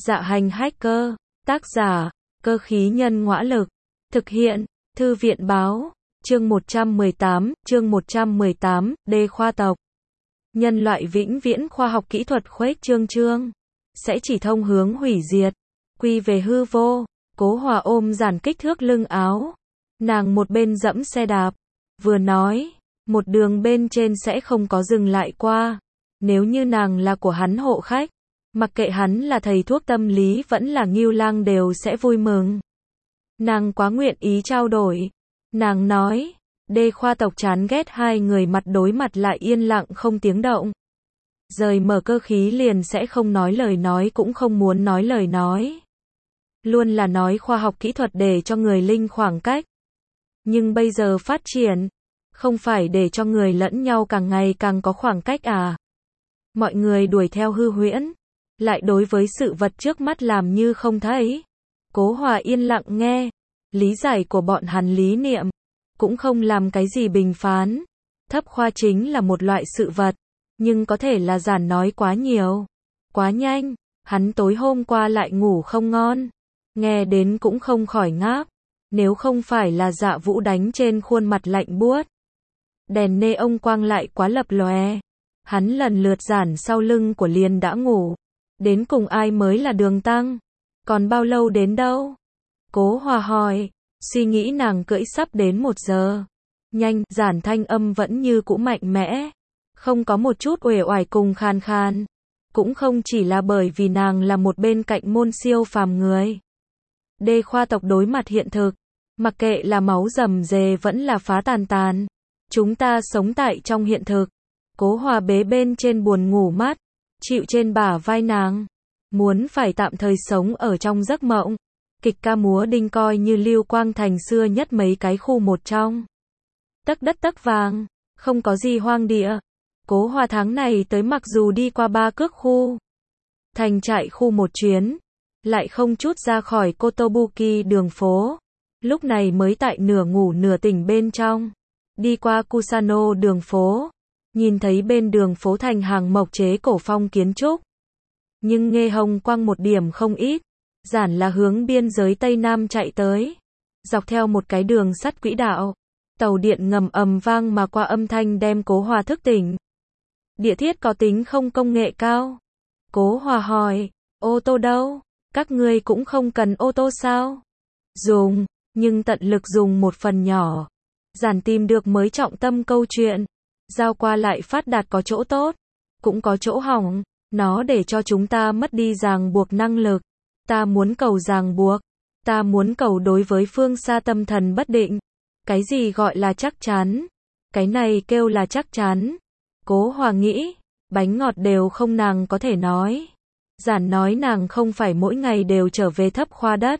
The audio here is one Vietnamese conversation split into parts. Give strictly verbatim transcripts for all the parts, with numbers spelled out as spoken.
Dạ hành hacker, tác giả, cơ khí nhân ngõa lực, thực hiện, thư viện báo, chương một trăm mười tám, chương một trăm mười tám, đề khoa tộc. Nhân loại vĩnh viễn khoa học kỹ thuật khuếch trương trương, sẽ chỉ thông hướng hủy diệt, quy về hư vô. Cố Hòa ôm giản kích thước lưng áo, nàng một bên dẫm xe đạp, vừa nói, một đường bên trên sẽ không có dừng lại qua, nếu như nàng là của hắn hộ khách, mặc kệ hắn là thầy thuốc tâm lý vẫn là Ngưu Lang đều sẽ vui mừng. Nàng quá nguyện ý trao đổi. Nàng nói, đê khoa tộc chán ghét hai người mặt đối mặt lại yên lặng không tiếng động. Rời mở cơ khí liền sẽ không nói lời nói cũng không muốn nói lời nói. Luôn là nói khoa học kỹ thuật để cho người linh khoảng cách. Nhưng bây giờ phát triển, không phải để cho người lẫn nhau càng ngày càng có khoảng cách à. Mọi người đuổi theo hư huyễn, lại đối với sự vật trước mắt làm như không thấy. Cố Hòa yên lặng nghe, lý giải của bọn hắn lý niệm, cũng không làm cái gì bình phán. Thấp khoa chính là một loại sự vật, nhưng có thể là giản nói quá nhiều, quá nhanh, hắn tối hôm qua lại ngủ không ngon, nghe đến cũng không khỏi ngáp, nếu không phải là Dạ Vũ đánh trên khuôn mặt lạnh buốt. Đèn nê ông quang lại quá lập lòe, hắn lần lượt giản sau lưng của liền đã ngủ, đến cùng ai mới là đường tăng, còn bao lâu đến đâu? Cố Hòa hỏi, suy nghĩ nàng cưỡi sắp đến một giờ. Nhanh, giản thanh âm vẫn như cũ mạnh mẽ, không có một chút uể oải cùng khan khan, cũng không chỉ là bởi vì nàng là một bên cạnh môn siêu phàm người. Đê khoa tộc đối mặt hiện thực, mặc kệ là máu rầm rề vẫn là phá tàn tàn, chúng ta sống tại trong hiện thực. Cố Hòa bế bên trên buồn ngủ mắt, chịu trên bả vai nàng, muốn phải tạm thời sống ở trong giấc mộng. Kịch ca múa đinh coi như Lưu Quang Thành xưa nhất mấy cái khu một trong. Tấc đất tấc vàng, không có gì hoang địa. Cố Hòa tháng này tới mặc dù đi qua ba cước khu thành trại khu một chuyến, lại không chút ra khỏi Kotobuki đường phố. Lúc này mới tại nửa ngủ nửa tỉnh bên trong, đi qua Kusano đường phố, nhìn thấy bên đường phố thành hàng mộc chế cổ phong kiến trúc. Nhưng nghe hồng quang một điểm không ít, giản là hướng biên giới Tây Nam chạy tới. Dọc theo một cái đường sắt quỹ đạo, tàu điện ngầm ầm vang mà qua âm thanh đem Cố Hòa thức tỉnh. Địa thiết có tính không công nghệ cao? Cố Hòa hỏi, ô tô đâu? Các ngươi cũng không cần ô tô sao? Dùng, nhưng tận lực dùng một phần nhỏ. Giản tìm được mới trọng tâm câu chuyện. Giao qua lại phát đạt có chỗ tốt, cũng có chỗ hỏng. Nó để cho chúng ta mất đi ràng buộc năng lực. Ta muốn cầu ràng buộc. Ta muốn cầu đối với phương xa tâm thần bất định. Cái gì gọi là chắc chắn? Cái này kêu là chắc chắn. Cố Hòa nghĩ, bánh ngọt đều không nàng có thể nói. Giản nói nàng không phải mỗi ngày đều trở về thấp khoa đất.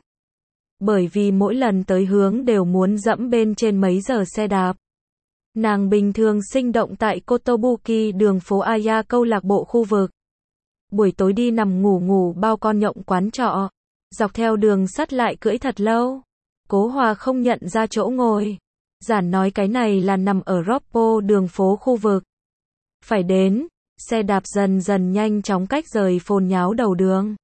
Bởi vì mỗi lần tới hướng đều muốn dẫm bên trên mấy giờ xe đạp. Nàng bình thường sinh động tại Kotobuki đường phố Aya câu lạc bộ khu vực. Buổi tối đi nằm ngủ ngủ bao con nhộng quán trọ. Dọc theo đường sắt lại cưỡi thật lâu. Cố Hòa không nhận ra chỗ ngồi. Giản nói cái này là nằm ở Roppo đường phố khu vực. Phải đến, xe đạp dần dần nhanh chóng cách rời phồn nháo đầu đường.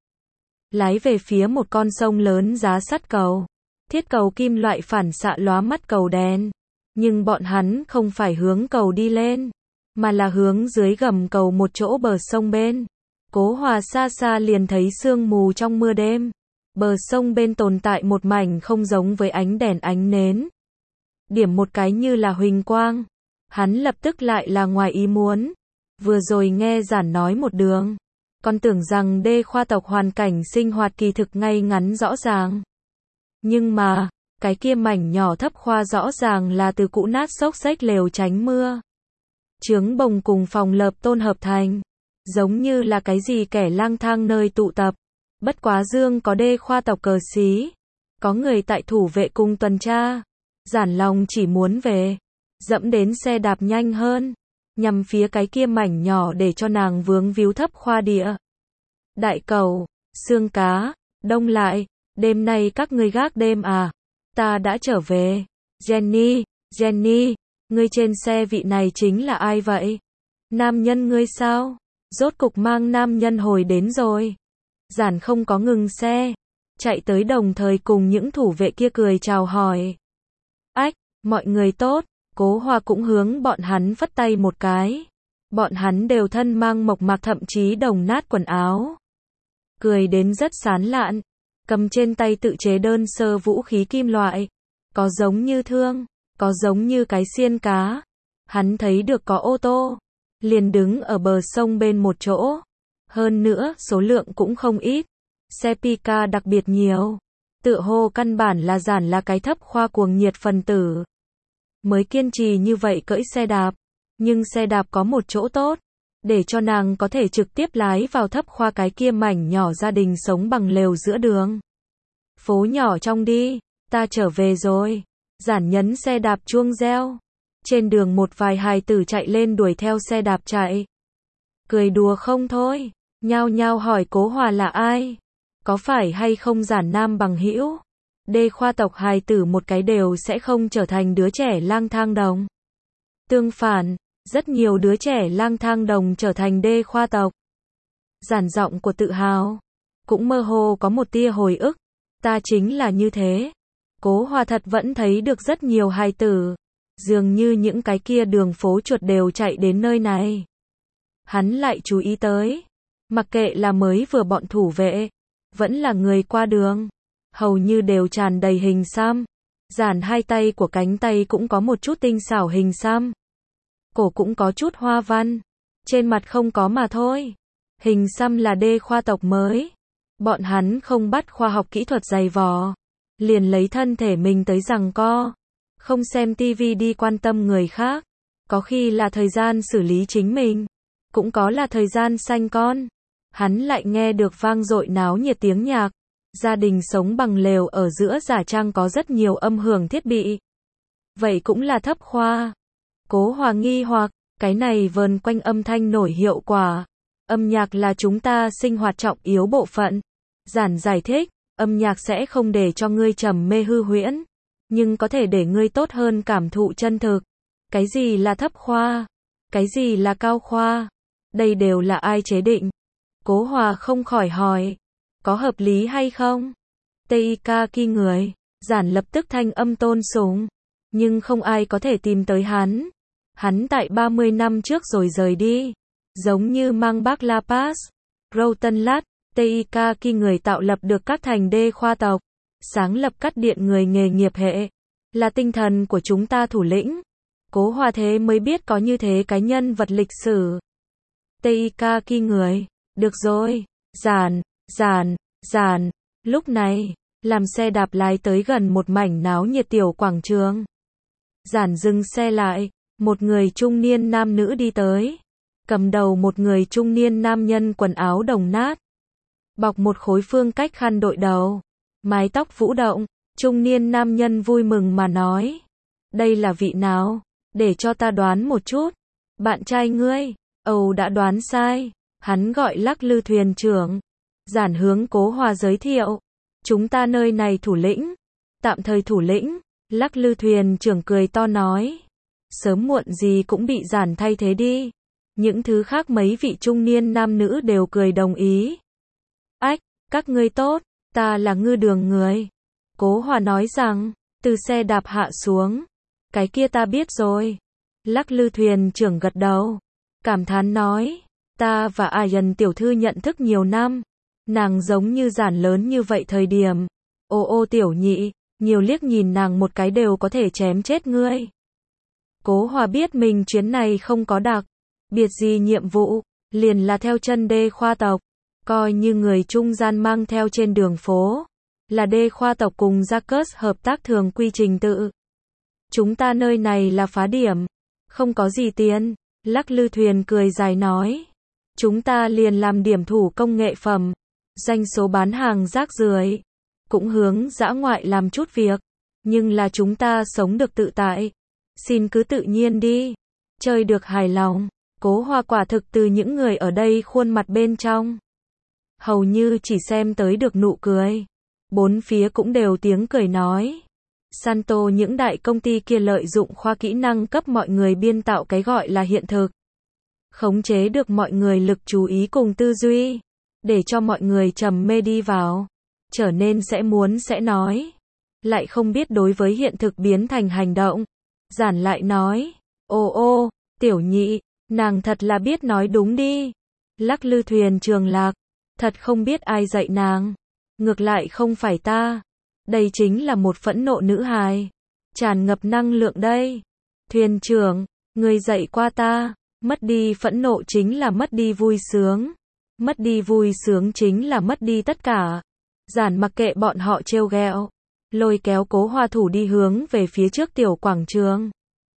Lái về phía một con sông lớn giá sắt cầu. Thiết cầu kim loại phản xạ lóa mắt cầu đèn. Nhưng bọn hắn không phải hướng cầu đi lên, mà là hướng dưới gầm cầu một chỗ bờ sông bên. Cố Hòa xa xa liền thấy sương mù trong mưa đêm. Bờ sông bên tồn tại một mảnh không giống với ánh đèn ánh nến. Điểm một cái như là huỳnh quang. Hắn lập tức lại là ngoài ý muốn. Vừa rồi nghe giản nói một đường, còn tưởng rằng đê khoa tộc hoàn cảnh sinh hoạt kỳ thực ngay ngắn rõ ràng. Nhưng mà, cái kia mảnh nhỏ thấp khoa rõ ràng là từ cũ nát xốc xếch lều tránh mưa. Trướng bồng cùng phòng lợp tôn hợp thành, giống như là cái gì kẻ lang thang nơi tụ tập. Bất quá dương có đê khoa tộc cờ xí, có người tại thủ vệ cùng tuần tra. Giản lòng chỉ muốn về, dẫm đến xe đạp nhanh hơn, nhằm phía cái kia mảnh nhỏ để cho nàng vướng víu thấp khoa địa. Đại cầu, xương cá, đông lại, đêm nay các ngươi gác đêm à? Ta đã trở về. Jenny, Jenny, ngươi trên xe vị này chính là ai vậy? Nam nhân ngươi sao? Rốt cục mang nam nhân hồi đến rồi. Giản không có ngừng xe, chạy tới đồng thời cùng những thủ vệ kia cười chào hỏi. Ách, mọi người tốt, Cố Hoa cũng hướng bọn hắn phất tay một cái. Bọn hắn đều thân mang mộc mạc thậm chí đồng nát quần áo. Cười đến rất sán lạn, cầm trên tay tự chế đơn sơ vũ khí kim loại. Có giống như thương, có giống như cái xiên cá. Hắn thấy được có ô tô, liền đứng ở bờ sông bên một chỗ. Hơn nữa, số lượng cũng không ít. Xe Pika đặc biệt nhiều. Tựa hồ căn bản là Giản là cái thấp khoa cuồng nhiệt phần tử. Mới kiên trì như vậy cưỡi xe đạp. Nhưng xe đạp có một chỗ tốt. Để cho nàng có thể trực tiếp lái vào thấp khoa cái kia mảnh nhỏ gia đình sống bằng lều giữa đường. Phố nhỏ trong đi, ta trở về rồi. Giản nhấn xe đạp chuông reo. Trên đường một vài hài tử chạy lên đuổi theo xe đạp chạy. Cười đùa không thôi. Nhao nhao hỏi Cố Hòa là ai? Có phải hay không Giản nam bằng hữu? Đê khoa tộc hài tử một cái đều sẽ không trở thành đứa trẻ lang thang đồng. Tương phản, rất nhiều đứa trẻ lang thang đồng trở thành đê khoa tộc. Giản giọng của tự hào. Cũng mơ hồ có một tia hồi ức. Ta chính là như thế. Cố Hòa thật vẫn thấy được rất nhiều hài tử. Dường như những cái kia đường phố chuột đều chạy đến nơi này. Hắn lại chú ý tới. Mặc kệ là mới vừa bọn thủ vệ, vẫn là người qua đường, hầu như đều tràn đầy hình xăm. Giản hai tay của cánh tay cũng có một chút tinh xảo hình xăm. Cổ cũng có chút hoa văn. Trên mặt không có mà thôi. Hình xăm là đê khoa tộc mới. Bọn hắn không bắt khoa học kỹ thuật dày vò. Liền lấy thân thể mình tới giằng co. Không xem tivi đi quan tâm người khác. Có khi là thời gian xử lý chính mình. Cũng có là thời gian sanh con. Hắn lại nghe được vang dội náo nhiệt tiếng nhạc. Gia đình sống bằng lều ở giữa giả trang có rất nhiều âm hưởng thiết bị. Vậy cũng là thấp khoa. Cố Hòa nghi hoặc, cái này vờn quanh âm thanh nổi hiệu quả. Âm nhạc là chúng ta sinh hoạt trọng yếu bộ phận. Giản giải thích, âm nhạc sẽ không để cho ngươi trầm mê hư huyễn, nhưng có thể để ngươi tốt hơn cảm thụ chân thực. Cái gì là thấp khoa? Cái gì là cao khoa? Đây đều là ai chế định? Cố Hòa không khỏi hỏi, có hợp lý hay không? Teika ki người, Giản lập tức thanh âm tôn sùng, nhưng không ai có thể tìm tới hắn. Hắn tại ba mươi năm trước rồi rời đi, giống như mang bác La Paz, Rotenlat, Teika ki người tạo lập được các thành đê khoa tộc, sáng lập cắt điện người nghề nghiệp hệ, là tinh thần của chúng ta thủ lĩnh. Cố Hòa thế mới biết có như thế cái nhân vật lịch sử. Teika ki người. Được rồi, Giản, Giản, Giản. Lúc này, làm xe đạp lái tới gần một mảnh náo nhiệt tiểu quảng trường. Giản dừng xe lại, một người trung niên nam nữ đi tới. Cầm đầu một người trung niên nam nhân quần áo đồng nát. Bọc một khối phương cách khăn đội đầu. Mái tóc vũ động, trung niên nam nhân vui mừng mà nói. Đây là vị nào? Để cho ta đoán một chút. Bạn trai ngươi, Âu đã đoán sai. Hắn gọi Lắc Lư thuyền trưởng. Giản hướng Cố Hòa giới thiệu. Chúng ta nơi này thủ lĩnh. Tạm thời thủ lĩnh. Lắc Lư thuyền trưởng cười to nói. Sớm muộn gì cũng bị Giản thay thế đi. Những thứ khác mấy vị trung niên nam nữ đều cười đồng ý. Ách, các ngươi tốt, ta là Ngư Đường người. Cố Hòa nói rằng, từ xe đạp hạ xuống. Cái kia ta biết rồi. Lắc Lư thuyền trưởng gật đầu. Cảm thán nói. Ta và Ayan tiểu thư nhận thức nhiều năm. Nàng giống như Giản lớn như vậy thời điểm. Ô ô tiểu nhị, nhiều liếc nhìn nàng một cái đều có thể chém chết ngươi. Cố Hòa biết mình chuyến này không có đặc biệt gì nhiệm vụ, liền là theo chân đê khoa tộc. Coi như người trung gian mang theo trên đường phố. Là đê khoa tộc cùng Jacques hợp tác thường quy trình tự. Chúng ta nơi này là phá điểm. Không có gì tiền. Lắc Lư thuyền cười dài nói. Chúng ta liền làm điểm thủ công nghệ phẩm. Doanh số bán hàng rác rưởi. Cũng hướng dã ngoại làm chút việc. Nhưng là chúng ta sống được tự tại. Xin cứ tự nhiên đi. Chơi được hài lòng. Cố Hòa quả thực từ những người ở đây khuôn mặt bên trong. Hầu như chỉ xem tới được nụ cười. Bốn phía cũng đều tiếng cười nói. Santo những đại công ty kia lợi dụng khoa kỹ năng cấp mọi người biên tạo cái gọi là hiện thực. Khống chế được mọi người lực chú ý cùng tư duy. để cho mọi người trầm mê đi vào, trở nên sẽ muốn sẽ nói, lại không biết đối với hiện thực biến thành hành động. Giản lại nói, ô ô, tiểu nhị, nàng thật là biết nói đúng đi. Lắc lư thuyền trường lạc, thật không biết ai dạy nàng. Ngược lại không phải ta. Đây chính là một phẫn nộ nữ hài, tràn ngập năng lượng đây. Thuyền trưởng, người dạy qua ta, mất đi phẫn nộ chính là mất đi vui sướng. Mất đi vui sướng chính là mất đi tất cả. Giản mặc kệ bọn họ trêu ghẹo, lôi kéo Cố Hoa thủ đi hướng về phía trước tiểu quảng trường.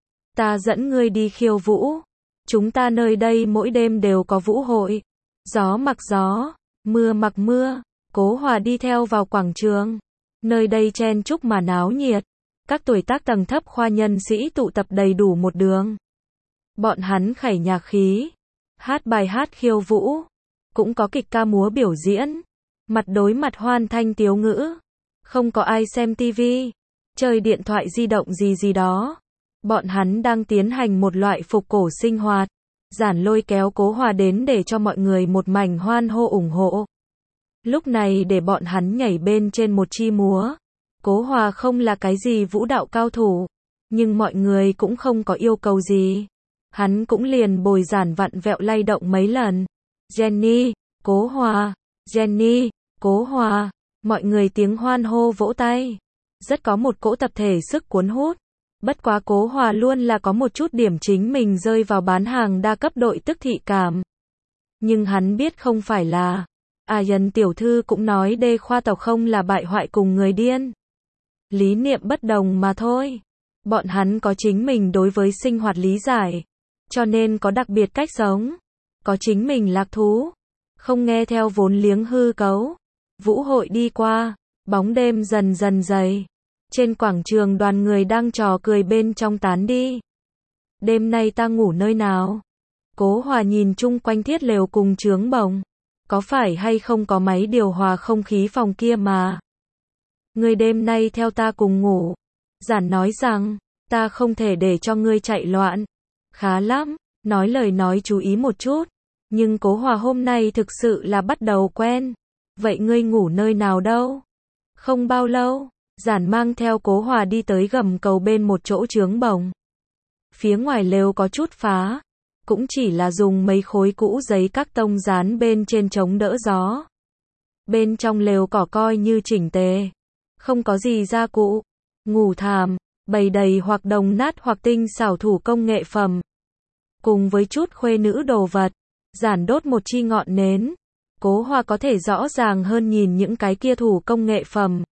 Ta dẫn ngươi đi khiêu vũ. Chúng ta nơi đây mỗi đêm đều có vũ hội. Gió mặc gió, mưa mặc mưa. Cố Hòa đi theo vào quảng trường. Nơi đây chen chúc mà náo nhiệt. Các tuổi tác tầng thấp khoa nhân sĩ tụ tập đầy đủ một đường. Bọn hắn khẩy nhạc khí, hát bài hát khiêu vũ, cũng có kịch ca múa biểu diễn, mặt đối mặt hoan thanh tiếu ngữ. Không có ai xem tivi, chơi điện thoại di động gì gì đó. Bọn hắn đang tiến hành một loại phục cổ sinh hoạt. Giản lôi kéo Cố Hòa đến để cho mọi người một mảnh hoan hô ủng hộ. Lúc này để bọn hắn nhảy bên trên một chi múa. Cố Hòa không là cái gì vũ đạo cao thủ, nhưng mọi người cũng không có yêu cầu gì. Hắn cũng liền bồi giản vặn vẹo lay động mấy lần. Jenny, Cố Hòa, Jenny, Cố Hòa. Mọi người tiếng hoan hô vỗ tay. Rất có một cỗ tập thể sức cuốn hút. Bất quá Cố Hòa luôn là có một chút điểm chính mình rơi vào bán hàng đa cấp đội tức thị cảm. Nhưng hắn biết không phải là. À Nhân tiểu thư cũng nói Đê Khoa tộc không là bại hoại cùng người điên. Lý niệm bất đồng mà thôi. Bọn hắn có chính mình đối với sinh hoạt lý giải. Cho nên có đặc biệt cách sống. Có chính mình lạc thú. Không nghe theo vốn liếng hư cấu. Vũ hội đi qua. Bóng đêm dần dần dày. Trên quảng trường đoàn người đang trò cười bên trong tán đi. Đêm nay ta ngủ nơi nào? Cố Hòa nhìn chung quanh thiết lều cùng trướng bồng. Có phải hay không có máy điều hòa không khí phòng kia mà? Ngươi đêm nay theo ta cùng ngủ. Giản nói rằng, ta không thể để cho ngươi chạy loạn. Khá lắm, nói lời nói chú ý một chút. Nhưng Cố Hòa hôm nay thực sự là bắt đầu quen. Vậy ngươi ngủ nơi nào đâu? Không bao lâu, Giản mang theo Cố Hòa đi tới gầm cầu bên một chỗ trướng bồng. Phía ngoài lều có chút phá. Cũng chỉ là dùng mấy khối cũ giấy các tông dán bên trên chống đỡ gió. Bên trong lều cỏ coi như chỉnh tề. Không có gì gia cụ. Ngủ thảm, bày đầy hoặc đồng nát hoặc tinh xảo thủ công nghệ phẩm. Cùng với chút khuê nữ đồ vật. Giản đốt một chi ngọn nến. Cố Hòa có thể rõ ràng hơn nhìn những cái kia thủ công nghệ phẩm.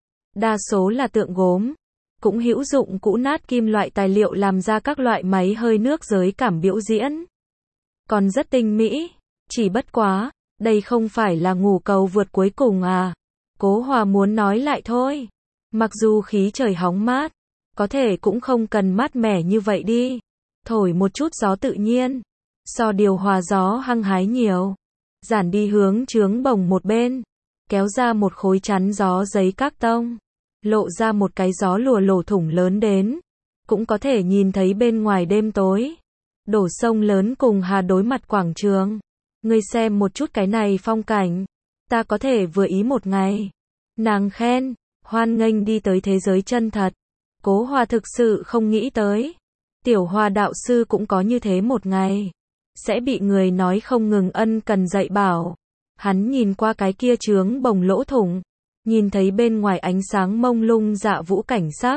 Đa số là tượng gốm. Cũng hữu dụng cũ nát kim loại tài liệu làm ra các loại máy hơi nước giới cảm biểu diễn. Còn rất tinh mỹ. Chỉ bất quá, đây không phải là ngủ cầu vượt cuối cùng à. Cố Hòa muốn nói lại thôi. Mặc dù khí trời hóng mát, có thể cũng không cần mát mẻ như vậy đi. Thổi một chút gió tự nhiên. So điều hòa gió hăng hái nhiều. Giản đi hướng trướng bồng một bên. Kéo ra một khối chắn gió giấy các tông. Lộ ra một cái gió lùa lổ thủng lớn đến. Cũng có thể nhìn thấy bên ngoài đêm tối. Đổ sông lớn cùng hà đối mặt quảng trường. Ngươi xem một chút cái này phong cảnh. Ta có thể vừa ý một ngày. Nàng khen, hoan nghênh đi tới thế giới chân thật. Cố Hòa thực sự không nghĩ tới. Tiểu Hòa đạo sư cũng có như thế một ngày. Sẽ bị người nói không ngừng ân cần dạy bảo. Hắn nhìn qua cái kia trướng bồng lỗ thủng. Nhìn thấy bên ngoài ánh sáng mông lung dạ vũ cảnh sắc.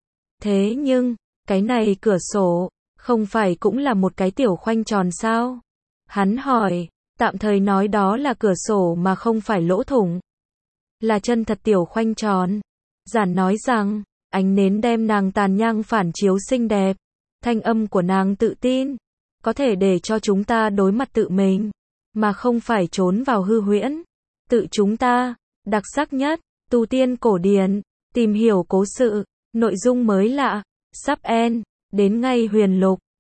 Thế nhưng, cái này cửa sổ, không phải cũng là một cái tiểu khoanh tròn sao? Hắn hỏi, tạm thời nói đó là cửa sổ mà không phải lỗ thủng. Là chân thật tiểu khoanh tròn. Giản nói rằng, ánh nến đem nàng tàn nhang phản chiếu xinh đẹp. Thanh âm của nàng tự tin. Có thể để cho chúng ta đối mặt tự mình. Mà không phải trốn vào hư huyễn. Tự chúng ta. Đặc sắc nhất, tu tiên cổ điển, tìm hiểu cố sự, nội dung mới lạ, sắp end, đến ngay huyền lục.